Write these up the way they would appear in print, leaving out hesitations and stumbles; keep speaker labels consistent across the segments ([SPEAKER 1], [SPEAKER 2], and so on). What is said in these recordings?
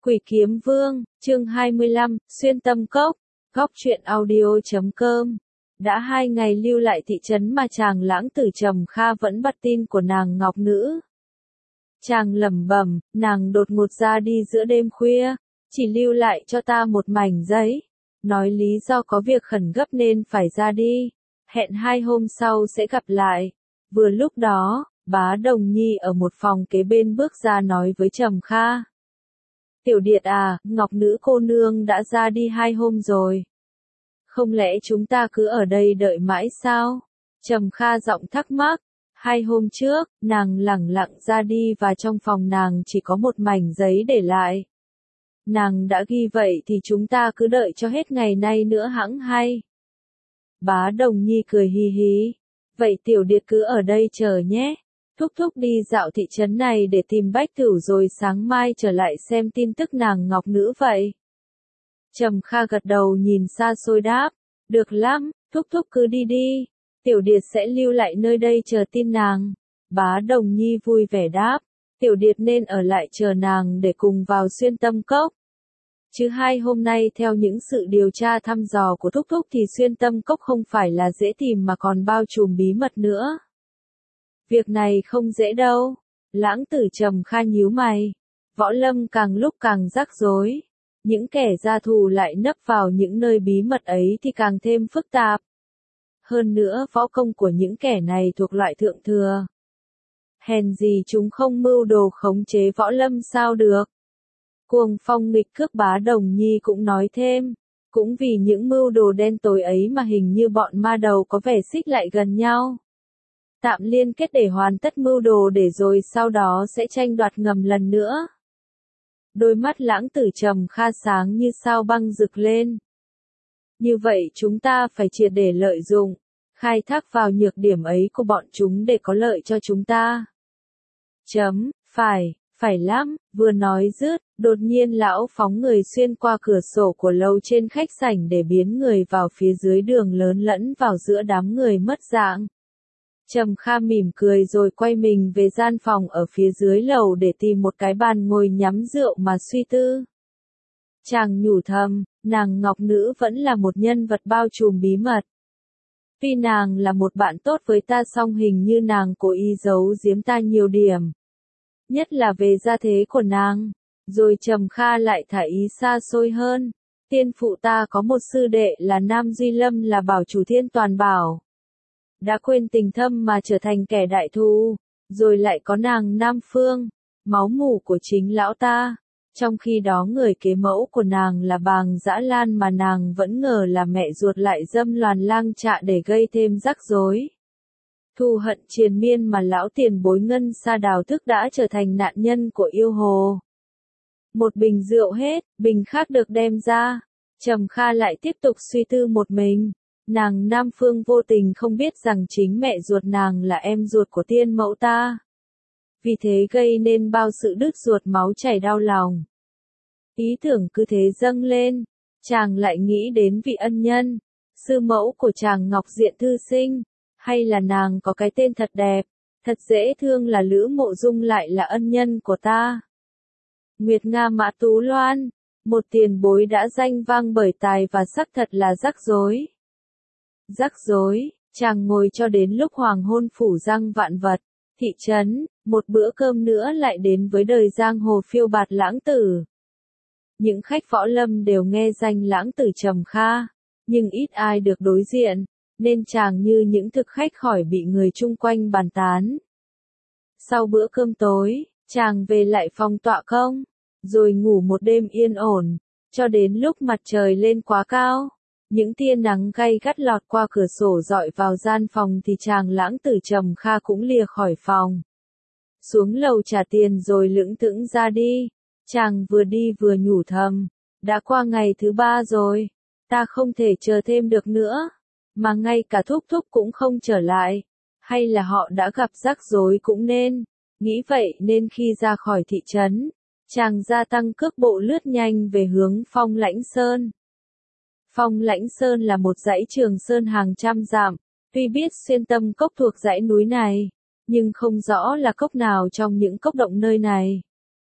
[SPEAKER 1] Quỷ Kiếm Vương, chương 25, Xuyên Tâm Cốc, góc truyện audio.com. Đã 2 ngày lưu lại thị trấn mà chàng lãng tử Trầm Kha vẫn bắt tin của nàng ngọc nữ. Chàng lẩm bẩm, nàng đột ngột ra đi giữa đêm khuya, chỉ lưu lại cho ta một mảnh giấy, nói lý do có việc khẩn gấp nên phải ra đi, hẹn 2 hôm sau sẽ gặp lại. Vừa lúc đó, Bá Đồng Nhi ở một phòng kế bên bước ra nói với Trầm Kha. Tiểu Điệt à, ngọc nữ cô nương đã ra đi 2 hôm rồi. Không lẽ chúng ta cứ ở đây đợi mãi sao? Trầm Kha giọng thắc mắc. 2 hôm trước, nàng lẳng lặng ra đi và trong phòng nàng chỉ có một mảnh giấy để lại. Nàng đã ghi vậy thì chúng ta cứ đợi cho hết ngày nay nữa hẵng hay. Bá Đồng Nhi cười hì hì. Vậy Tiểu Điệt cứ ở đây chờ nhé. Thúc thúc đi dạo thị trấn này để tìm Bách Cửu rồi sáng mai trở lại xem tin tức nàng ngọc nữ vậy. Trầm Kha gật đầu nhìn xa xôi đáp. Được lắm, thúc thúc cứ đi đi. Tiểu Điệt sẽ lưu lại nơi đây chờ tin nàng. Bá Đồng Nhi vui vẻ đáp. Tiểu Điệt nên ở lại chờ nàng để cùng vào Xuyên Tâm Cốc. Chứ 2 hôm nay theo những sự điều tra thăm dò của thúc thúc thì Xuyên Tâm Cốc không phải là dễ tìm mà còn bao trùm bí mật nữa. Việc này không dễ đâu. Lãng tử Trầm Kha nhíu mày. Võ lâm càng lúc càng rắc rối. Những kẻ gia thù lại nấp vào những nơi bí mật ấy thì càng thêm phức tạp. Hơn nữa võ công của những kẻ này thuộc loại thượng thừa. Hèn gì chúng không mưu đồ khống chế võ lâm sao được. Cuồng Phong nghịch cước Bá Đồng Nhi cũng nói thêm. Cũng vì những mưu đồ đen tối ấy mà hình như bọn ma đầu có vẻ xích lại gần nhau. Tạm liên kết để hoàn tất mưu đồ để rồi sau đó sẽ tranh đoạt ngầm lần nữa. Đôi mắt lãng tử Trầm Kha sáng như sao băng rực lên. Như vậy chúng ta phải triệt để lợi dụng, khai thác vào nhược điểm ấy của bọn chúng để có lợi cho chúng ta. Phải lắm, vừa nói dứt, đột nhiên lão phóng người xuyên qua cửa sổ của lầu trên khách sảnh để biến người vào phía dưới đường lớn lẫn vào giữa đám người mất dạng. Trầm Kha mỉm cười rồi quay mình về gian phòng ở phía dưới lầu để tìm một cái bàn ngồi nhắm rượu mà suy tư. Chàng nhủ thầm, nàng ngọc nữ vẫn là một nhân vật bao trùm bí mật. Tuy nàng là một bạn tốt với ta song hình như nàng cố ý giấu giếm ta nhiều điểm. Nhất là về gia thế của nàng. Rồi Trầm Kha lại thả ý xa xôi hơn. Tiên phụ ta có một sư đệ là Nam Duy Lâm là bảo chủ Thiên Toàn Bảo. Đã quên tình thâm mà trở thành kẻ đại thù, rồi lại có nàng Nam Phương, máu mủ của chính lão ta. Trong khi đó người kế mẫu của nàng là Bàng Dã Lan mà nàng vẫn ngờ là mẹ ruột lại dâm loàn lang trạ để gây thêm rắc rối. Thù hận triền miên mà lão tiền bối Ngân Sa Đào Thức đã trở thành nạn nhân của yêu hồ. Một bình rượu hết, bình khác được đem ra. Trầm Kha lại tiếp tục suy tư một mình. Nàng Nam Phương vô tình không biết rằng chính mẹ ruột nàng là em ruột của tiên mẫu ta. Vì thế gây nên bao sự đứt ruột máu chảy đau lòng. Ý tưởng cứ thế dâng lên, chàng lại nghĩ đến vị ân nhân, sư mẫu của chàng Ngọc Diện Thư Sinh, hay là nàng có cái tên thật đẹp, thật dễ thương là Lữ Mộ Dung lại là ân nhân của ta. Nguyệt Nga Mã Tú Loan, một tiền bối đã danh vang bởi tài và sắc thật là rắc rối. Rắc rối, chàng ngồi cho đến lúc hoàng hôn phủ răng vạn vật, thị trấn, một bữa cơm nữa lại đến với đời giang hồ phiêu bạt lãng tử. Những khách võ lâm đều nghe danh lãng tử Trầm Kha, nhưng ít ai được đối diện, nên chàng như những thực khách khỏi bị người chung quanh bàn tán. Sau bữa cơm tối, chàng về lại phòng tọa công, rồi ngủ một đêm yên ổn, cho đến lúc mặt trời lên quá cao. Những tia nắng gay gắt lọt qua cửa sổ dọi vào gian phòng thì chàng lãng tử Trầm Kha cũng lìa khỏi phòng. Xuống lầu trả tiền rồi lững thững ra đi. Chàng vừa đi vừa nhủ thầm. Đã qua ngày thứ 3 rồi. Ta không thể chờ thêm được nữa. Mà ngay cả thúc thúc cũng không trở lại. Hay là họ đã gặp rắc rối cũng nên. Nghĩ vậy nên khi ra khỏi thị trấn, chàng gia tăng cước bộ lướt nhanh về hướng Phong Lãnh Sơn. Phong Lãnh Sơn là một dãy trường sơn hàng trăm dặm, tuy biết Xuyên Tâm Cốc thuộc dãy núi này, nhưng không rõ là cốc nào trong những cốc động nơi này.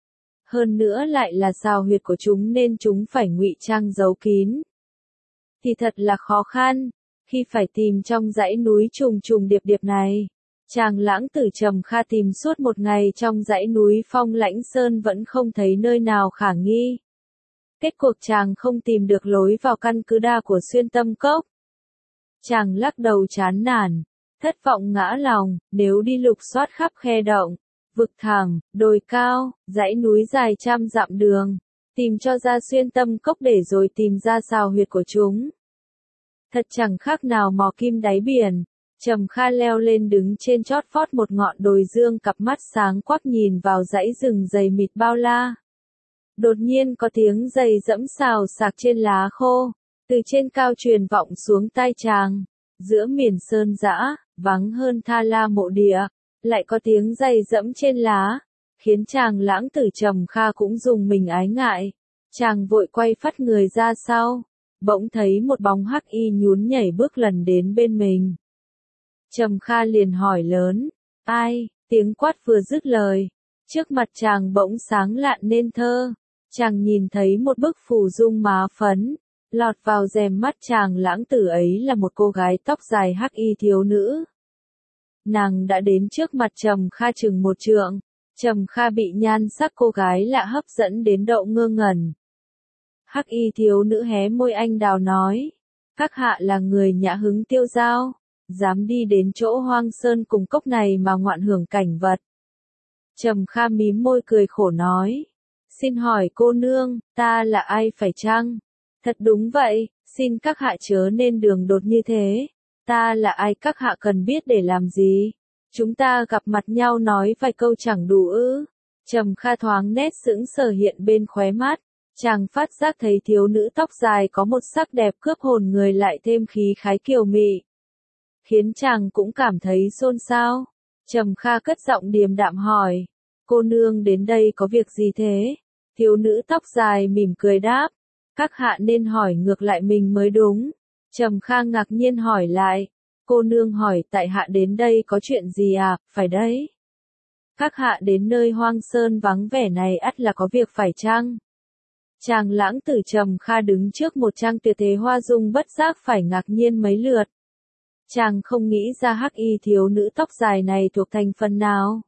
[SPEAKER 1] Hơn nữa lại là xào huyệt của chúng nên chúng phải ngụy trang giấu kín. Thì thật là khó khăn, khi phải tìm trong dãy núi trùng trùng điệp điệp này. Chàng lãng tử Trầm Kha tìm suốt một ngày trong dãy núi Phong Lãnh Sơn vẫn không thấy nơi nào khả nghi. Kết cuộc chàng không tìm được lối vào căn cứ đa của Xuyên Tâm Cốc. Chàng lắc đầu chán nản, thất vọng ngã lòng, nếu đi lục soát khắp khe động, vực thẳm, đồi cao, dãy núi dài trăm dặm đường, tìm cho ra Xuyên Tâm Cốc để rồi tìm ra xào huyệt của chúng. Thật chẳng khác nào mò kim đáy biển. Trầm Kha leo lên đứng trên chót vót một ngọn đồi dương, cặp mắt sáng quắc nhìn vào dãy rừng dày mịt bao la. Đột nhiên có tiếng giày dẫm xào xạc trên lá khô, từ trên cao truyền vọng xuống tai chàng. Giữa miền sơn dã, vắng hơn Tha La mộ địa, lại có tiếng giày dẫm trên lá, khiến chàng lãng tử Trầm Kha cũng rùng mình ái ngại. Chàng vội quay phắt người ra sau, bỗng thấy một bóng hắc y nhún nhảy bước lần đến bên mình. Trầm Kha liền hỏi lớn, ai? Tiếng quát vừa dứt lời, trước mặt chàng bỗng sáng lạn nên thơ. Chàng nhìn thấy một bức phù dung má phấn, lọt vào rèm mắt chàng lãng tử ấy là một cô gái tóc dài hắc y thiếu nữ. Nàng đã đến trước mặt Trầm Kha chừng một trượng. Trầm Kha bị nhan sắc cô gái lạ hấp dẫn đến độ ngơ ngẩn. Hắc y thiếu nữ hé môi anh đào nói, các hạ là người nhã hứng tiêu dao, dám đi đến chỗ hoang sơn cùng cốc này mà ngoạn hưởng cảnh vật. Trầm Kha mím môi cười khổ nói, xin hỏi cô nương, ta là ai phải chăng? Thật đúng vậy, xin các hạ chớ nên đường đột như thế. Ta là ai các hạ cần biết để làm gì? Chúng ta gặp mặt nhau nói vài câu chẳng đủ ư? Trầm Kha thoáng nét sững sờ hiện bên khóe mắt. Chàng phát giác thấy thiếu nữ tóc dài có một sắc đẹp cướp hồn người lại thêm khí khái kiều mị, khiến chàng cũng cảm thấy xôn xao. Trầm Kha cất giọng điềm đạm hỏi, cô nương đến đây có việc gì thế? Thiếu nữ tóc dài mỉm cười đáp, các hạ nên hỏi ngược lại mình mới đúng. Trầm Kha ngạc nhiên hỏi lại, cô nương hỏi tại hạ đến đây có chuyện gì à? Phải đấy. Các hạ đến nơi hoang sơn vắng vẻ này ắt là có việc phải chăng? Chàng lãng tử Trầm Kha đứng trước một trang tuyệt thế hoa dung bất giác phải ngạc nhiên mấy lượt. Chàng không nghĩ ra hắc y thiếu nữ tóc dài này thuộc thành phần nào.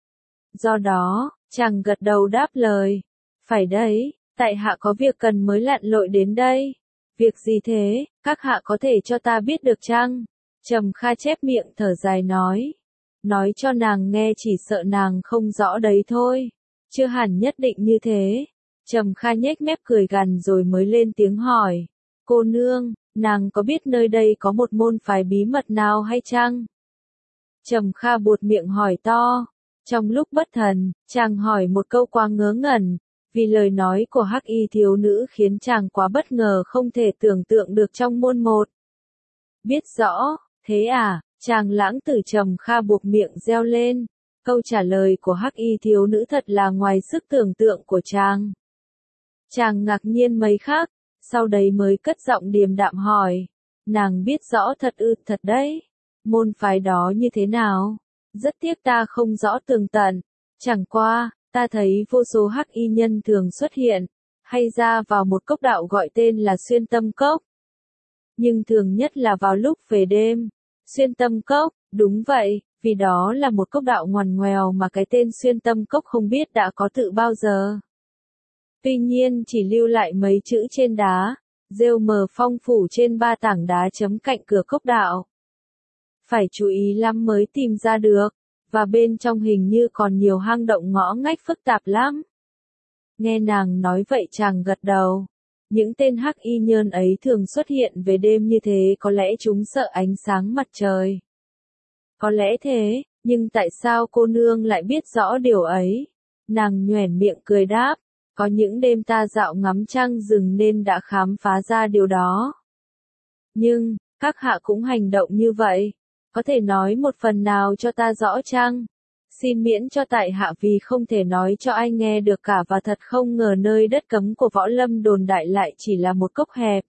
[SPEAKER 1] Do đó, chàng gật đầu đáp lời. Phải đấy, tại hạ có việc cần mới lặn lội đến đây. Việc gì thế, các hạ có thể cho ta biết được chăng? Trầm Kha chép miệng thở dài nói. Nói cho nàng nghe chỉ sợ nàng không rõ đấy thôi. Chưa hẳn nhất định như thế. Trầm Kha nhếch mép cười gằn rồi mới lên tiếng hỏi. Cô nương, nàng có biết nơi đây có một môn phái bí mật nào hay chăng? Trầm Kha buột miệng hỏi to. Trong lúc bất thần, chàng hỏi một câu quá ngớ ngẩn, vì lời nói của hắc y thiếu nữ khiến chàng quá bất ngờ không thể tưởng tượng được trong môn một. Biết rõ, thế à? Chàng lãng tử Trầm Kha buộc miệng reo lên. Câu trả lời của hắc y thiếu nữ thật là ngoài sức tưởng tượng của chàng. Chàng ngạc nhiên mấy khắc, sau đấy mới cất giọng điềm đạm hỏi. Nàng biết rõ thật ư? Thật đấy. Môn phái đó như thế nào? Rất tiếc ta không rõ tường tận. Chẳng qua, ta thấy vô số hắc y nhân thường xuất hiện, hay ra vào một cốc đạo gọi tên là Xuyên Tâm Cốc. Nhưng thường nhất là vào lúc về đêm. Xuyên Tâm Cốc, đúng vậy, vì đó là một cốc đạo ngoằn ngoèo mà cái tên Xuyên Tâm Cốc không biết đã có từ bao giờ. Tuy nhiên chỉ lưu lại mấy chữ trên đá, rêu mờ phong phủ trên 3 tảng đá chấm cạnh cửa cốc đạo. Phải chú ý lắm mới tìm ra được, và bên trong hình như còn nhiều hang động ngõ ngách phức tạp lắm. Nghe nàng nói vậy chàng gật đầu. Những tên hắc y nhơn ấy thường xuất hiện về đêm như thế, có lẽ chúng sợ ánh sáng mặt trời. Có lẽ thế, nhưng tại sao cô nương lại biết rõ điều ấy? Nàng nhoẻn miệng cười đáp, có những đêm ta dạo ngắm trăng rừng nên đã khám phá ra điều đó. Nhưng, các hạ cũng hành động như vậy, có thể nói một phần nào cho ta rõ chăng? Xin miễn cho tại hạ vì không thể nói cho ai nghe được cả và thật không ngờ nơi đất cấm của Võ Lâm đồn đại lại chỉ là một cốc hẹp.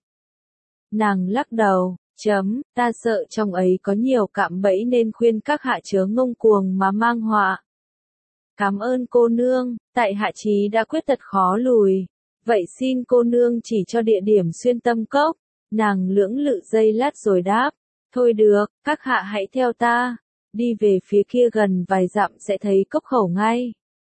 [SPEAKER 1] Nàng lắc đầu, ta sợ trong ấy có nhiều cạm bẫy nên khuyên các hạ chớ ngông cuồng mà mang họa. Cảm ơn cô nương, tại hạ chí đã quyết tật khó lùi. Vậy xin cô nương chỉ cho địa điểm xuyên tâm cốc. Nàng lưỡng lự giây lát rồi đáp. Thôi được, các hạ hãy theo ta. Đi về phía kia gần vài dặm sẽ thấy cốc khẩu ngay.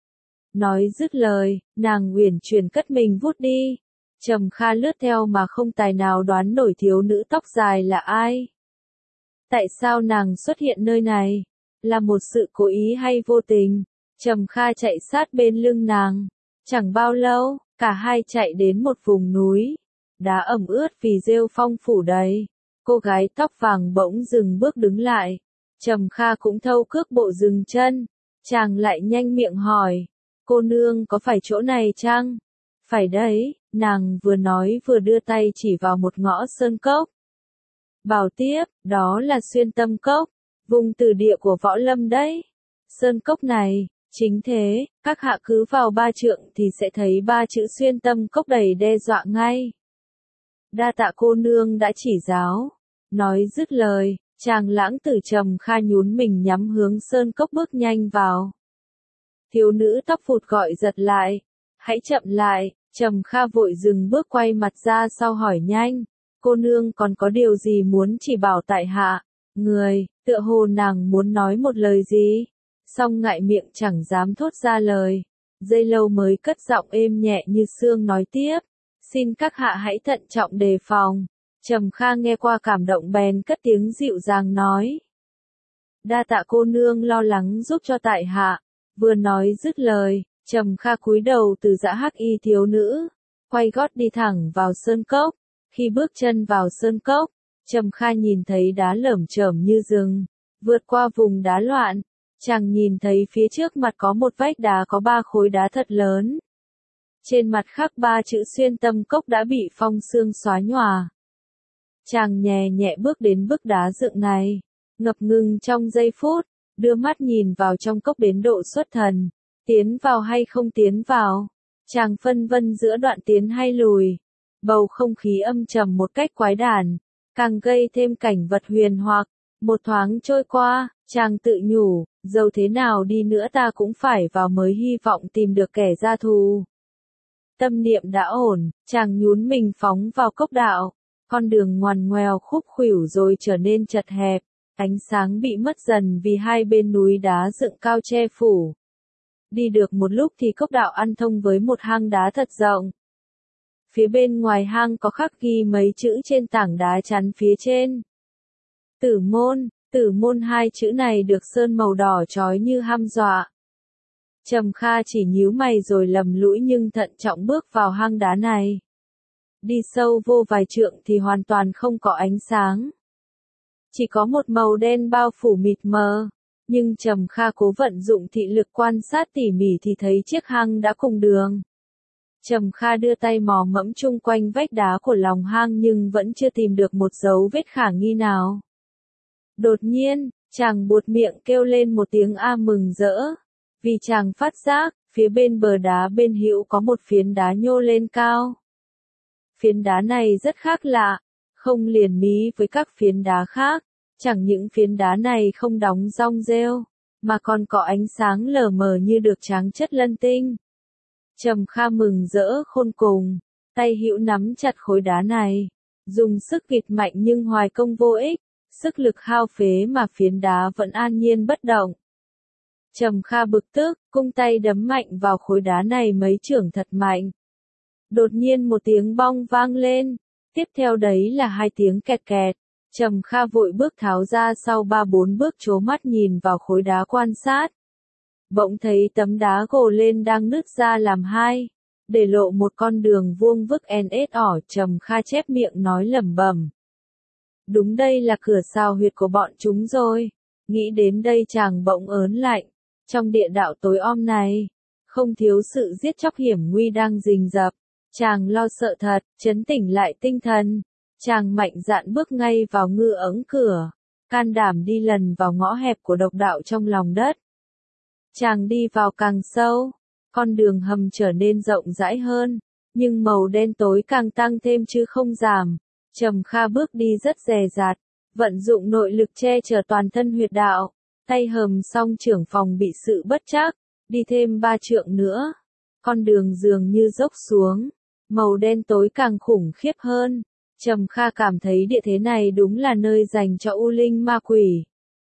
[SPEAKER 1] Nói dứt lời, nàng uyển chuyển cất mình vút đi. Trầm Kha lướt theo mà không tài nào đoán nổi thiếu nữ tóc dài là ai. Tại sao nàng xuất hiện nơi này? Là một sự cố ý hay vô tình? Trầm Kha chạy sát bên lưng nàng. Chẳng bao lâu, cả hai chạy đến một vùng núi. Đá ẩm ướt vì rêu phong phủ đầy. Cô gái tóc vàng bỗng dừng bước đứng lại. Trầm Kha cũng thâu cước bộ dừng chân. Chàng lại nhanh miệng hỏi. Cô nương có phải chỗ này chăng? Phải đấy, nàng vừa nói vừa đưa tay chỉ vào một ngõ sơn cốc. Bảo tiếp, đó là xuyên tâm cốc, vùng từ địa của võ lâm đấy. Sơn cốc này, chính thế, các hạ cứ vào 3 trượng thì sẽ thấy 3 chữ xuyên tâm cốc đầy đe dọa ngay. Đa tạ cô nương đã chỉ giáo. Nói dứt lời, chàng lãng tử Trầm Kha nhún mình nhắm hướng sơn cốc bước nhanh vào. Thiếu nữ tóc phụt gọi giật lại. Hãy chậm lại, Trầm Kha vội dừng bước quay mặt ra sau hỏi nhanh. Cô nương còn có điều gì muốn chỉ bảo tại hạ? Người, tựa hồ nàng muốn nói một lời gì? Song ngại miệng chẳng dám thốt ra lời. Giây lâu mới cất giọng êm nhẹ như sương nói tiếp. Xin các hạ hãy thận trọng đề phòng. Trầm Kha nghe qua cảm động bèn cất tiếng dịu dàng nói. Đa tạ cô nương lo lắng giúp cho tại hạ. Vừa nói dứt lời, Trầm Kha cúi đầu từ dã hắc y thiếu nữ, quay gót đi thẳng vào sơn cốc. Khi bước chân vào sơn cốc, Trầm Kha nhìn thấy đá lởm chởm như rừng, vượt qua vùng đá loạn, chàng nhìn thấy phía trước mặt có một vách đá có 3 khối đá thật lớn. Trên mặt khắc 3 chữ xuyên tâm cốc đã bị phong sương xóa nhòa. Chàng nhẹ nhẹ bước đến bức đá dựng này, ngập ngừng trong giây phút, đưa mắt nhìn vào trong cốc đến độ xuất thần. Tiến vào hay không tiến vào? Chàng phân vân giữa đoạn tiến hay lùi. Bầu không khí âm trầm một cách quái đản, càng gây thêm cảnh vật huyền hoặc. Một thoáng trôi qua, chàng tự nhủ, dẫu thế nào đi nữa ta cũng phải vào mới hy vọng tìm được kẻ ra thù. Tâm niệm đã ổn, chàng nhún mình phóng vào cốc đạo. Con đường ngoằn ngoèo khúc khuỷu rồi trở nên chật hẹp, ánh sáng bị mất dần vì hai bên núi đá dựng cao che phủ. Đi được một lúc thì cốc đạo ăn thông với một hang đá thật rộng. Phía bên ngoài hang có khắc ghi mấy chữ trên tảng đá chắn phía trên. Tử môn 2 chữ này được sơn màu đỏ chói như hăm dọa. Trầm Kha chỉ nhíu mày rồi lầm lũi nhưng thận trọng bước vào hang đá này. Đi sâu vô vài trượng thì hoàn toàn không có ánh sáng. Chỉ có một màu đen bao phủ mịt mờ. Nhưng Trầm Kha cố vận dụng thị lực quan sát tỉ mỉ thì thấy chiếc hang đã cùng đường. Trầm Kha đưa tay mò mẫm chung quanh vách đá của lòng hang nhưng vẫn chưa tìm được một dấu vết khả nghi nào. Đột nhiên, chàng buột miệng kêu lên một tiếng a mừng rỡ. Vì chàng phát giác, phía bên bờ đá bên hữu có một phiến đá nhô lên cao. Phiến đá này rất khác lạ, không liền mí với các phiến đá khác. Chẳng những phiến đá này không đóng rong rêu, mà còn có ánh sáng lờ mờ như được tráng chất lân tinh. Trầm Kha mừng rỡ khôn cùng, tay hữu nắm chặt khối đá này, dùng sức vịt mạnh nhưng hoài công vô ích, sức lực hao phế mà phiến đá vẫn an nhiên bất động. Trầm Kha bực tức, cung tay đấm mạnh vào khối đá này mấy chưởng thật mạnh. Đột nhiên một tiếng bong vang lên, tiếp theo đấy là 2 tiếng kẹt kẹt. Trầm Kha vội bước tháo ra sau 3-4 bước trố mắt nhìn vào khối đá quan sát. Bỗng thấy tấm đá gồ lên đang nứt ra làm 2, để lộ một con đường vuông vức ỏ. Trầm Kha chép miệng nói lẩm bẩm. Đúng đây là cửa xào huyệt của bọn chúng rồi. Nghĩ đến đây chàng bỗng ớn lạnh. Trong địa đạo tối om này, không thiếu sự giết chóc hiểm nguy đang rình rập. Chàng lo sợ thật, trấn tĩnh lại tinh thần. Chàng mạnh dạn bước ngay vào ngư ẫng cửa, can đảm đi lần vào ngõ hẹp của độc đạo trong lòng đất. Chàng đi vào càng sâu, con đường hầm trở nên rộng rãi hơn, nhưng màu đen tối càng tăng thêm chứ không giảm. Trầm Kha bước đi rất dè dặt, vận dụng nội lực che chở toàn thân huyệt đạo, tay hầm song trưởng phòng bị sự bất trắc, đi thêm 3 trượng nữa. Con đường dường như dốc xuống, màu đen tối càng khủng khiếp hơn. Trầm Kha cảm thấy địa thế này đúng là nơi dành cho u linh ma quỷ.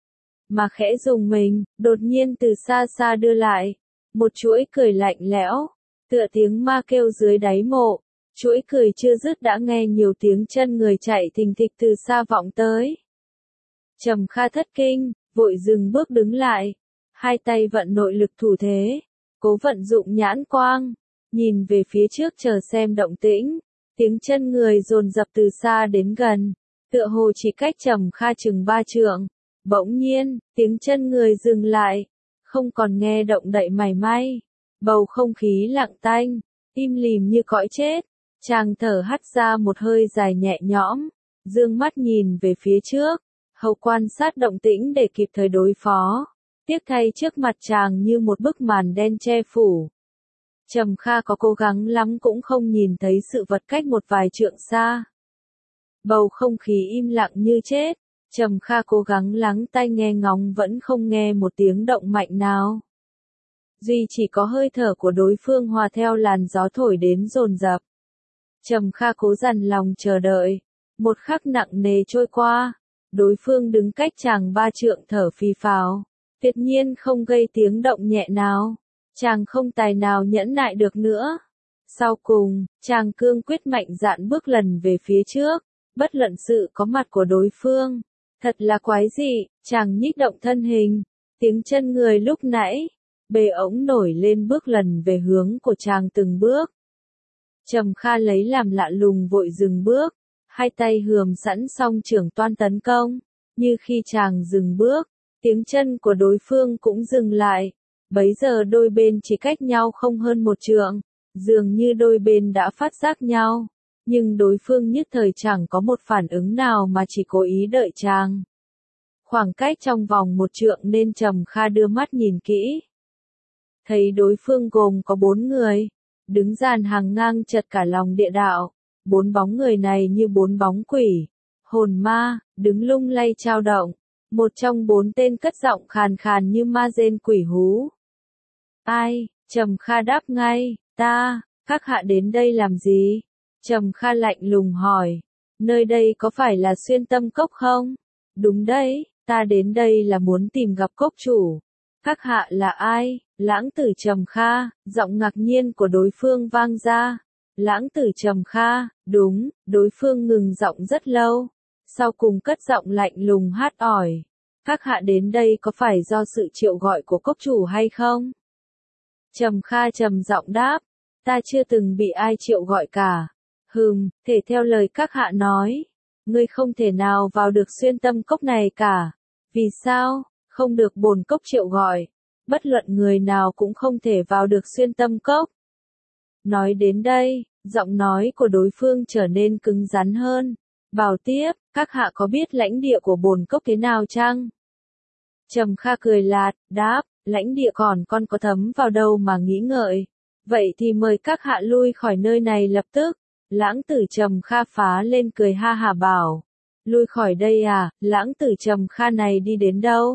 [SPEAKER 1] Mà khẽ dùng mình, đột nhiên từ xa xa đưa lại, một chuỗi cười lạnh lẽo, tựa tiếng ma kêu dưới đáy mộ. Chuỗi cười chưa dứt đã nghe nhiều tiếng chân người chạy thình thịch từ xa vọng tới. Trầm Kha thất kinh, vội dừng bước đứng lại, hai tay vận nội lực thủ thế, cố vận dụng nhãn quang, nhìn về phía trước chờ xem động tĩnh. Tiếng chân người dồn dập từ xa đến gần, tựa hồ chỉ cách Trầm Kha chừng 3 trượng. Bỗng nhiên, tiếng chân người dừng lại, không còn nghe động đậy mảy may. Bầu không khí lặng tanh, im lìm như cõi chết. Chàng thở hắt ra một hơi dài nhẹ nhõm, dương mắt nhìn về phía trước, hầu quan sát động tĩnh để kịp thời đối phó. Tiếc thay trước mặt chàng như một bức màn đen che phủ. Trầm Kha có cố gắng lắm cũng không nhìn thấy sự vật cách một vài trượng xa. Bầu không khí im lặng như chết, Trầm Kha cố gắng lắng tai nghe ngóng vẫn không nghe một tiếng động mạnh nào. Duy chỉ có hơi thở của đối phương hòa theo làn gió thổi đến dồn dập. Trầm Kha cố dằn lòng chờ đợi, một khắc nặng nề trôi qua, đối phương đứng cách chàng 3 trượng thở phì phào, tuyệt nhiên không gây tiếng động nhẹ nào. Chàng không tài nào nhẫn nại được nữa. Sau cùng, chàng cương quyết mạnh dạn bước lần về phía trước, bất luận sự có mặt của đối phương. Thật là quái dị, chàng nhích động thân hình, tiếng chân người lúc nãy, bề ống nổi lên bước lần về hướng của chàng từng bước. Trầm Kha lấy làm lạ lùng vội dừng bước, hai tay hườm sẵn song trưởng toan tấn công, như khi chàng dừng bước, tiếng chân của đối phương cũng dừng lại. Bấy giờ đôi bên chỉ cách nhau không hơn 1 trượng, dường như đôi bên đã phát giác nhau, nhưng đối phương nhất thời chẳng có một phản ứng nào mà chỉ cố ý đợi chàng. Khoảng cách trong vòng 1 trượng nên Trầm Kha đưa mắt nhìn kỹ. Thấy đối phương gồm có 4 người, đứng dàn hàng ngang chật cả lòng địa đạo, 4 bóng người này như 4 bóng quỷ, hồn ma, đứng lung lay chao động. Một trong 4 tên cất giọng khàn khàn như ma rên quỷ hú. Ai? Trầm Kha đáp ngay, ta, các hạ đến đây làm gì? Trầm Kha lạnh lùng hỏi, nơi đây có phải là Xuyên Tâm Cốc không? Đúng đấy, ta đến đây là muốn tìm gặp cốc chủ. Các hạ là ai? Lãng tử Trầm Kha, giọng ngạc nhiên của đối phương vang ra. Lãng tử Trầm Kha, đúng, đối phương ngừng giọng rất lâu. Sau cùng cất giọng lạnh lùng hát ỏi. Các hạ đến đây có phải do sự triệu gọi của cốc chủ hay không? Trầm Kha trầm giọng đáp, ta chưa từng bị ai triệu gọi cả. Thể theo lời các hạ nói, ngươi không thể nào vào được Xuyên Tâm Cốc này cả. Vì sao? Không được bổn cốc triệu gọi. Bất luận người nào cũng không thể vào được Xuyên Tâm Cốc. Nói đến đây, giọng nói của đối phương trở nên cứng rắn hơn. Bảo tiếp, các hạ có biết lãnh địa của bổn cốc thế nào chăng? Trầm Kha cười lạt, đáp, lãnh địa còn con có thấm vào đâu mà nghĩ ngợi. Vậy thì mời các hạ lui khỏi nơi này lập tức. Lãng tử Trầm Kha phá lên cười ha hả bảo. Lui khỏi đây à, lãng tử Trầm Kha này đi đến đâu?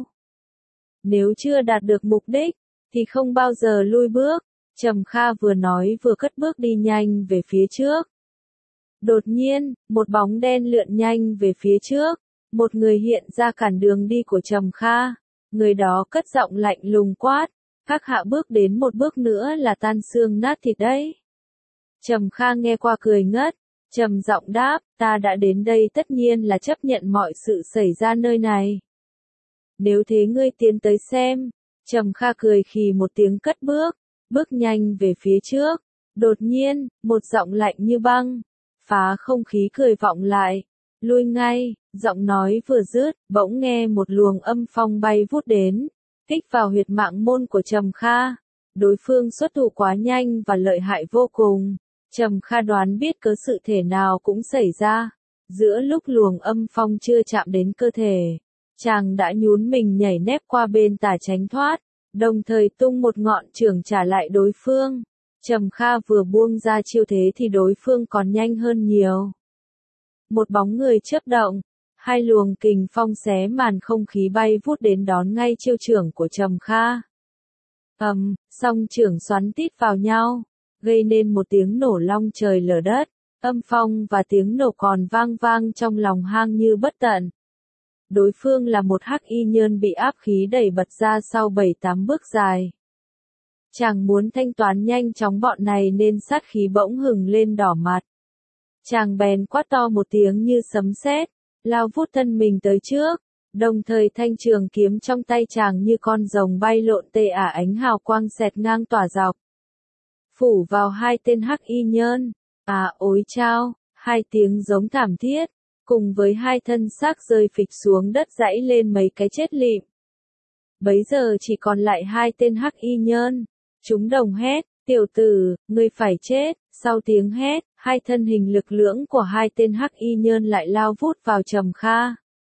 [SPEAKER 1] Nếu chưa đạt được mục đích, thì không bao giờ lui bước. Trầm Kha vừa nói vừa cất bước đi nhanh về phía trước. Đột nhiên, một bóng đen lượn nhanh về phía trước. Một người hiện ra cản đường đi của Trầm Kha. Người đó cất giọng lạnh lùng quát. Các hạ bước đến một bước nữa là tan xương nát thịt đấy. Trầm Kha nghe qua cười ngất. Trầm giọng đáp, ta đã đến đây tất nhiên là chấp nhận mọi sự xảy ra nơi này. Nếu thế ngươi tiến tới xem. Trầm Kha cười khì một tiếng cất bước. Bước nhanh về phía trước. Đột nhiên, một giọng lạnh như băng. Phá không khí cười vọng lại. Lui ngay, giọng nói vừa dứt, bỗng nghe một luồng âm phong bay vút đến, kích vào huyệt mạng môn của Trầm Kha. Đối phương xuất thủ quá nhanh và lợi hại vô cùng. Trầm Kha đoán biết có sự thể nào cũng xảy ra. Giữa lúc luồng âm phong chưa chạm đến cơ thể, chàng đã nhún mình nhảy nép qua bên tả tránh thoát, đồng thời tung một ngọn chưởng trả lại đối phương. Trầm Kha vừa buông ra chiêu thế thì đối phương còn nhanh hơn nhiều. Một bóng người chớp động, hai luồng kình phong xé màn không khí bay vút đến đón ngay chiêu chưởng của Trầm Kha. Song trưởng xoắn tít vào nhau, gây nên một tiếng nổ long trời lở đất, âm phong và tiếng nổ còn vang vang trong lòng hang như bất tận. Đối phương là một hắc y nhơn bị áp khí đẩy bật ra sau 7-8 bước dài. Chàng muốn thanh toán nhanh chóng bọn này nên sát khí bỗng hừng lên đỏ mặt. Chàng bèn quát to một tiếng như sấm sét, lao vút thân mình tới trước, đồng thời thanh trường kiếm trong tay chàng như con rồng bay lộn tê ả ánh hào quang xẹt ngang tỏa dọc. Phủ vào hai tên hắc y nhơn, ối chao, hai tiếng giống thảm thiết, cùng với hai thân xác rơi phịch xuống đất giãy lên mấy cái chết lịm. Bấy giờ chỉ còn lại hai tên hắc y nhơn, chúng đồng hét, tiểu tử, ngươi phải chết, sau tiếng hét, hai thân hình lực lưỡng của hai tên hắc y nhơn lại lao vút vào Trầm Kha.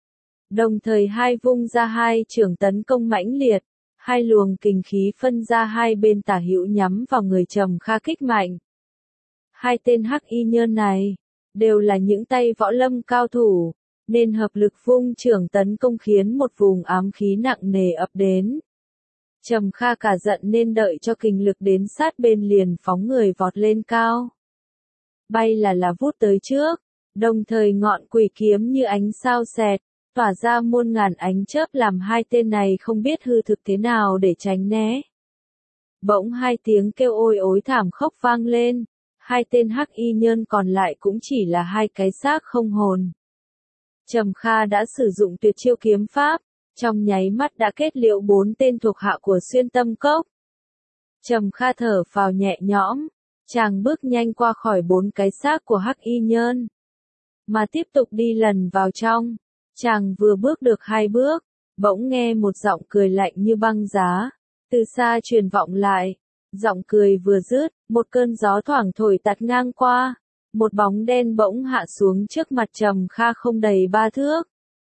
[SPEAKER 1] Đồng thời hai vung ra hai chưởng tấn công mãnh liệt, hai luồng kình khí phân ra hai bên tả hữu nhắm vào người Trầm Kha kích mạnh. Hai tên hắc y nhơn này, đều là những tay võ lâm cao thủ, nên hợp lực vung chưởng tấn công khiến một vùng ám khí nặng nề ập đến. Trầm Kha cả giận nên đợi cho kình lực đến sát bên liền phóng người vọt lên cao. Bay là vút tới trước, đồng thời ngọn quỷ kiếm như ánh sao xẹt, tỏa ra muôn ngàn ánh chớp làm hai tên này không biết hư thực thế nào để tránh né. Bỗng hai tiếng kêu ôi ối thảm khốc vang lên, hai tên hắc y nhơn còn lại cũng chỉ là hai cái xác không hồn. Trầm Kha đã sử dụng tuyệt chiêu kiếm pháp, trong nháy mắt đã kết liễu 4 tên thuộc hạ của Xuyên Tâm Cốc. Trầm Kha thở phào nhẹ nhõm, chàng bước nhanh qua khỏi 4 cái xác của hắc y nhơn, mà tiếp tục đi lần vào trong. Chàng vừa bước được 2 bước, bỗng nghe một giọng cười lạnh như băng giá, từ xa truyền vọng lại. Giọng cười vừa dứt, một cơn gió thoảng thổi tạt ngang qua, một bóng đen bỗng hạ xuống trước mặt Trầm Kha không đầy 3 thước.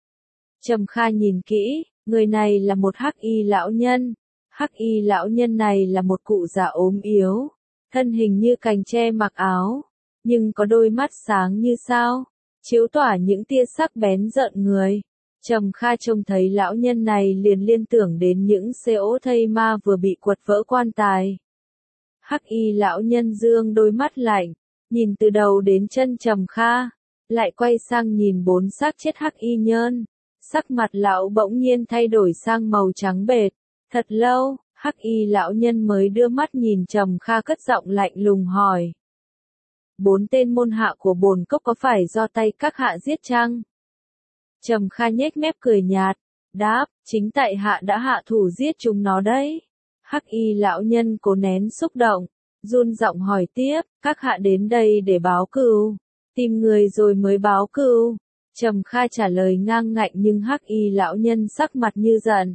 [SPEAKER 1] Trầm Kha nhìn kỹ, người này là một hắc y lão nhân. Hắc y lão nhân này là một cụ già ốm yếu, thân hình như cành tre mặc áo, nhưng có đôi mắt sáng như sao, chiếu tỏa những tia sắc bén rợn người. Trầm Kha trông thấy lão nhân này liền liên tưởng đến những cỗ thây ma vừa bị quật vỡ quan tài. Hắc y lão nhân dương đôi mắt lạnh, nhìn từ đầu đến chân Trầm Kha, lại quay sang nhìn 4 xác chết hắc y nhơn. Sắc mặt lão bỗng nhiên thay đổi sang màu trắng bệch. Thật lâu, hắc y lão nhân mới đưa mắt nhìn Trầm Kha cất giọng lạnh lùng hỏi. 4 tên môn hạ của bổn cốc có phải do tay các hạ giết chăng? Trầm Kha nhếch mép cười nhạt, đáp, chính tại hạ đã hạ thủ giết chúng nó đấy. Hắc y lão nhân cố nén xúc động, run giọng hỏi tiếp, các hạ đến đây để báo cừu, tìm người rồi mới báo cừu. Trầm Kha trả lời ngang ngạnh nhưng hắc y lão nhân sắc mặt như giận.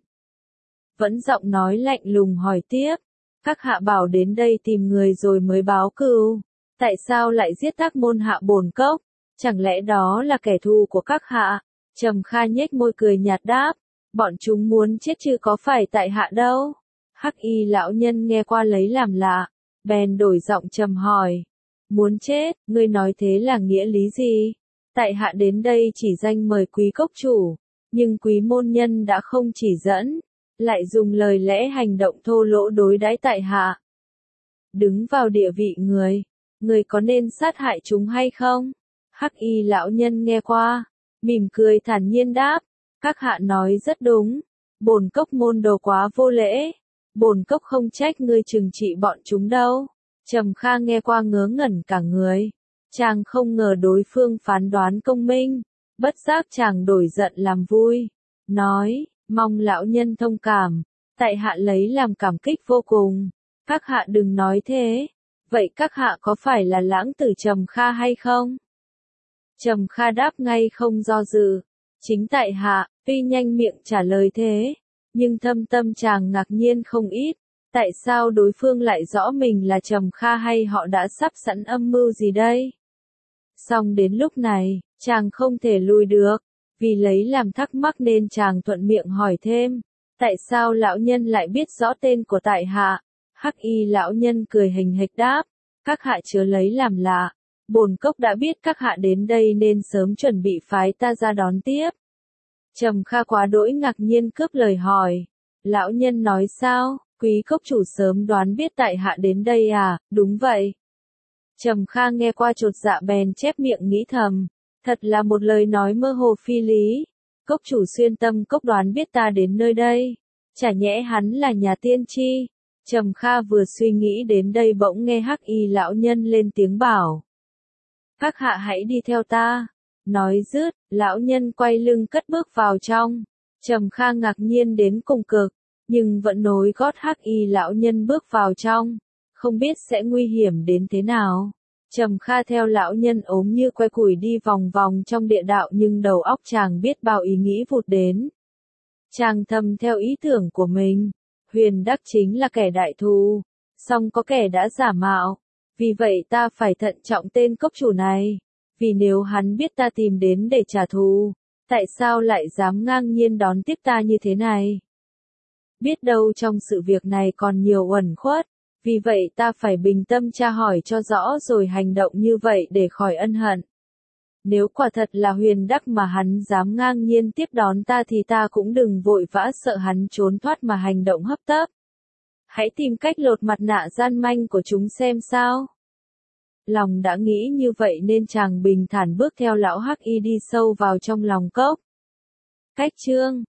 [SPEAKER 1] Vẫn giọng nói lạnh lùng hỏi tiếp, các hạ bảo đến đây tìm người rồi mới báo cừu, tại sao lại giết các môn hạ bổn cốc, chẳng lẽ đó là kẻ thù của các hạ? Trầm Kha nhếch môi cười nhạt đáp, bọn chúng muốn chết chứ có phải tại hạ đâu. Hắc y lão nhân nghe qua lấy làm lạ, bèn đổi giọng trầm hỏi, muốn chết, ngươi nói thế là nghĩa lý gì? Tại hạ đến đây chỉ danh mời quý cốc chủ, nhưng quý môn nhân đã không chỉ dẫn, lại dùng lời lẽ hành động thô lỗ đối đãi tại hạ. Đứng vào địa vị người có nên sát hại chúng hay không? Hắc y lão nhân nghe qua, mỉm cười thản nhiên đáp, các hạ nói rất đúng, bổn cốc môn đồ quá vô lễ, bổn cốc không trách ngươi trừng trị bọn chúng đâu. Trầm Kha nghe qua ngớ ngẩn cả người, chàng không ngờ đối phương phán đoán công minh, bất giác chàng đổi giận làm vui, nói, mong lão nhân thông cảm, tại hạ lấy làm cảm kích vô cùng, các hạ đừng nói thế, vậy các hạ có phải là lãng tử Trầm Kha hay không? Trầm Kha đáp ngay không do dự, chính tại hạ, tuy nhanh miệng trả lời thế, nhưng thâm tâm chàng ngạc nhiên không ít, tại sao đối phương lại rõ mình là Trầm Kha hay họ đã sắp sẵn âm mưu gì đây? Song đến lúc này, chàng không thể lùi được, vì lấy làm thắc mắc nên chàng thuận miệng hỏi thêm, tại sao lão nhân lại biết rõ tên của tại hạ? Hắc y lão nhân cười hình hịch đáp, các hạ chớ lấy làm lạ, bổn cốc đã biết các hạ đến đây nên sớm chuẩn bị phái ta ra đón tiếp. Trầm Kha quá đỗi ngạc nhiên cướp lời hỏi, lão nhân nói sao, Quý cốc chủ sớm đoán biết tại hạ đến đây à, đúng vậy. Trầm Kha nghe qua chột dạ bèn chép miệng nghĩ thầm, thật là một lời nói mơ hồ phi lý. Cốc chủ xuyên tâm cốc đoán biết ta đến nơi đây, chả nhẽ hắn là nhà tiên tri. Trầm Kha vừa suy nghĩ đến đây bỗng nghe Hắc Y lão nhân lên tiếng bảo. Các hạ hãy đi theo ta. Nói dứt, lão nhân quay lưng cất bước vào trong. Trầm Kha ngạc nhiên đến cùng cực, nhưng vẫn nối gót Hắc Y lão nhân bước vào trong, không biết sẽ nguy hiểm đến thế nào. Trầm Kha theo lão nhân ốm như que củi đi vòng vòng trong địa đạo nhưng đầu óc chàng biết bao ý nghĩ vụt đến. Chàng thầm theo ý tưởng của mình, Huyền Đắc chính là kẻ đại thù, song có kẻ đã giả mạo, vì vậy ta phải thận trọng tên cốc chủ này, vì nếu hắn biết ta tìm đến để trả thù, tại sao lại dám ngang nhiên đón tiếp ta như thế này? Biết đâu trong sự việc này còn nhiều uẩn khuất, vì vậy ta phải bình tâm tra hỏi cho rõ rồi hành động như vậy để khỏi ân hận. Nếu quả thật là Huyền Đắc mà hắn dám ngang nhiên tiếp đón ta thì ta cũng đừng vội vã sợ hắn trốn thoát mà hành động hấp tấp. Hãy tìm cách lột mặt nạ gian manh của chúng xem sao. Lòng đã nghĩ như vậy nên chàng bình thản bước theo lão Hắc Y đi sâu vào trong lòng cốc. Cách chương